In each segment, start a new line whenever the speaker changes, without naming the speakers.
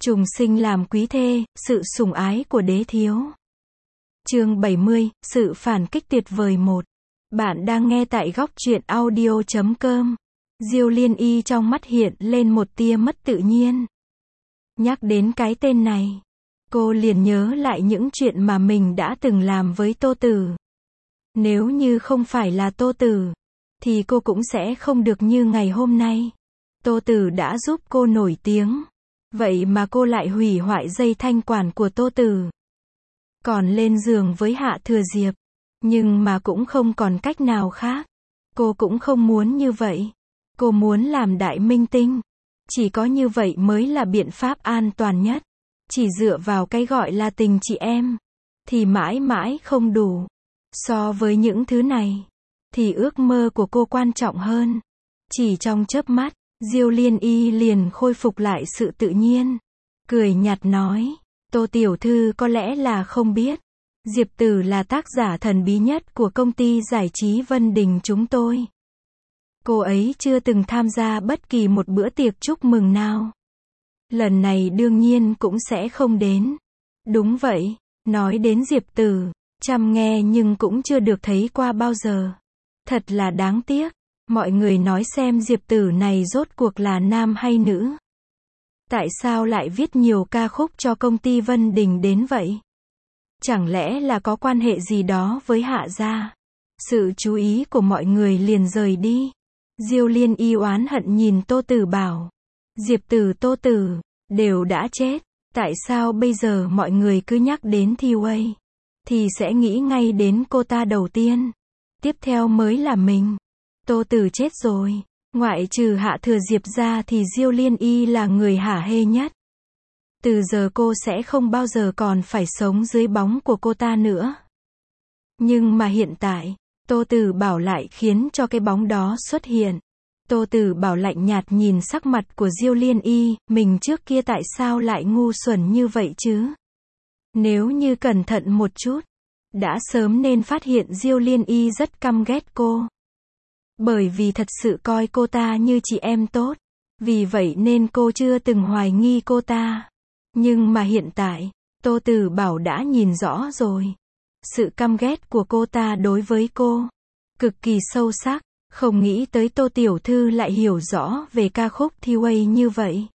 Trùng sinh làm quý thê, sự sủng ái của đế thiếu. Chương 70, sự phản kích tuyệt vời 1. Bạn đang nghe tại góc truyện audio.com. Diêu Liên Y trong mắt hiện lên một tia mất tự nhiên. Nhắc đến cái tên này, cô liền nhớ lại những chuyện mà mình đã từng làm với Tô Tử. Nếu như không phải là Tô Tử, thì cô cũng sẽ không được như ngày hôm nay. Tô Tử đã giúp cô nổi tiếng. Vậy mà cô lại hủy hoại dây thanh quản của Tô Tử. Còn lên giường với Hạ Thừa Diệp. Nhưng mà cũng không còn cách nào khác. Cô cũng không muốn như vậy. Cô muốn làm đại minh tinh. Chỉ có như vậy mới là biện pháp an toàn nhất. Chỉ dựa vào cái gọi là tình chị em thì mãi mãi không đủ. So với những thứ này, thì ước mơ của cô quan trọng hơn. Chỉ trong chớp mắt, Diêu Liên Y liền khôi phục lại sự tự nhiên. Cười nhạt nói, Tô tiểu thư có lẽ là không biết. Diệp Tử là tác giả thần bí nhất của công ty giải trí Vân Đình chúng tôi. Cô ấy chưa từng tham gia bất kỳ một bữa tiệc chúc mừng nào. Lần này đương nhiên cũng sẽ không đến. Đúng vậy, nói đến Diệp Tử, chăm nghe nhưng cũng chưa được thấy qua bao giờ. Thật là đáng tiếc. Mọi người nói xem Diệp Tử này rốt cuộc là nam hay nữ? Tại sao lại viết nhiều ca khúc cho công ty Vân Đình đến vậy? Chẳng lẽ là có quan hệ gì đó với Hạ gia? Sự chú ý của mọi người liền rời đi. Diêu Liên Y oán hận nhìn Tô Tử bảo. Diệp Tử Tô Tử, đều đã chết. Tại sao bây giờ mọi người cứ nhắc đến Thi Uy? Thì sẽ nghĩ ngay đến cô ta đầu tiên. Tiếp theo mới là mình. Tô Tử chết rồi. Ngoại trừ Hạ Thừa Diệp ra thì Diêu Liên Y là người hả hê nhất. Từ giờ cô sẽ không bao giờ còn phải sống dưới bóng của cô ta nữa. Nhưng mà hiện tại, Tô Tử Bảo lại khiến cho cái bóng đó xuất hiện. Tô Tử Bảo lạnh nhạt nhìn sắc mặt của Diêu Liên Y, mình trước kia tại sao lại ngu xuẩn như vậy chứ? Nếu như cẩn thận một chút, đã sớm nên phát hiện Diêu Liên Y rất căm ghét cô. Bởi vì thật sự coi cô ta như chị em tốt. Vì vậy nên cô chưa từng hoài nghi cô ta. Nhưng mà hiện tại, Tô Tử Bảo đã nhìn rõ rồi. Sự căm ghét của cô ta đối với cô cực kỳ sâu sắc. Không nghĩ tới Tô tiểu thư lại hiểu rõ về ca khúc Thi Uy như vậy.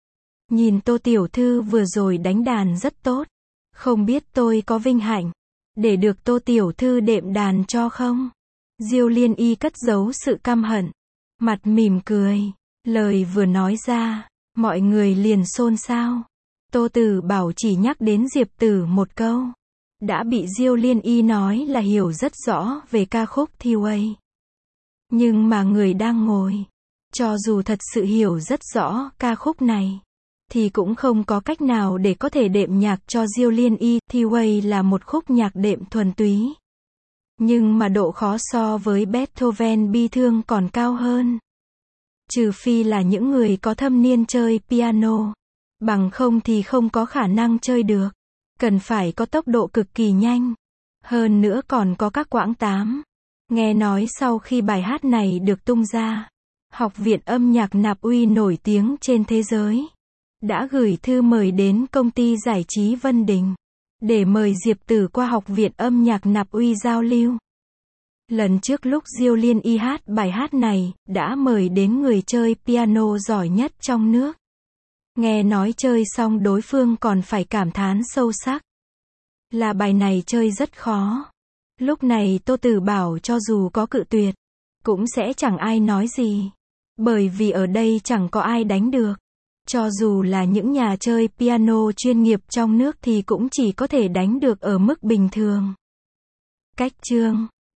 Nhìn Tô tiểu thư vừa rồi đánh đàn rất tốt. Không biết tôi có vinh hạnh để được Tô tiểu thư đệm đàn cho không? Diêu Liên Y cất giấu sự căm hận, mặt mỉm cười. Lời vừa nói ra, mọi người liền xôn xao. Tô Tử Bảo chỉ nhắc đến Diệp Tử một câu, đã bị Diêu Liên Y nói là hiểu rất rõ về ca khúc Thi Uy. Nhưng mà người đang ngồi, cho dù thật sự hiểu rất rõ ca khúc này, thì cũng không có cách nào để có thể đệm nhạc cho Diêu Liên Y. Thi Uy là một khúc nhạc đệm thuần túy. Nhưng mà độ khó so với Beethoven bi thương còn cao hơn. Trừ phi là những người có thâm niên chơi piano. Bằng không thì không có khả năng chơi được. Cần phải có tốc độ cực kỳ nhanh. Hơn nữa còn có các quãng tám. Nghe nói sau khi bài hát này được tung ra, Học viện âm nhạc Nạp Uy nổi tiếng trên thế giới đã gửi thư mời đến công ty giải trí Vân Đình để mời Diệp Tử qua Học viện âm nhạc Nạp Uy giao lưu. Lần trước lúc Diêu Liên Y hát bài hát này, đã mời đến người chơi piano giỏi nhất trong nước. Nghe nói chơi xong đối phương còn phải cảm thán sâu sắc. Là bài này chơi rất khó. Lúc này Tô Tử Bảo cho dù có cự tuyệt, cũng sẽ chẳng ai nói gì. Bởi vì ở đây chẳng có ai đánh được. Cho dù là những nhà chơi piano chuyên nghiệp trong nước thì cũng chỉ có thể đánh được ở mức bình thường. Cách chương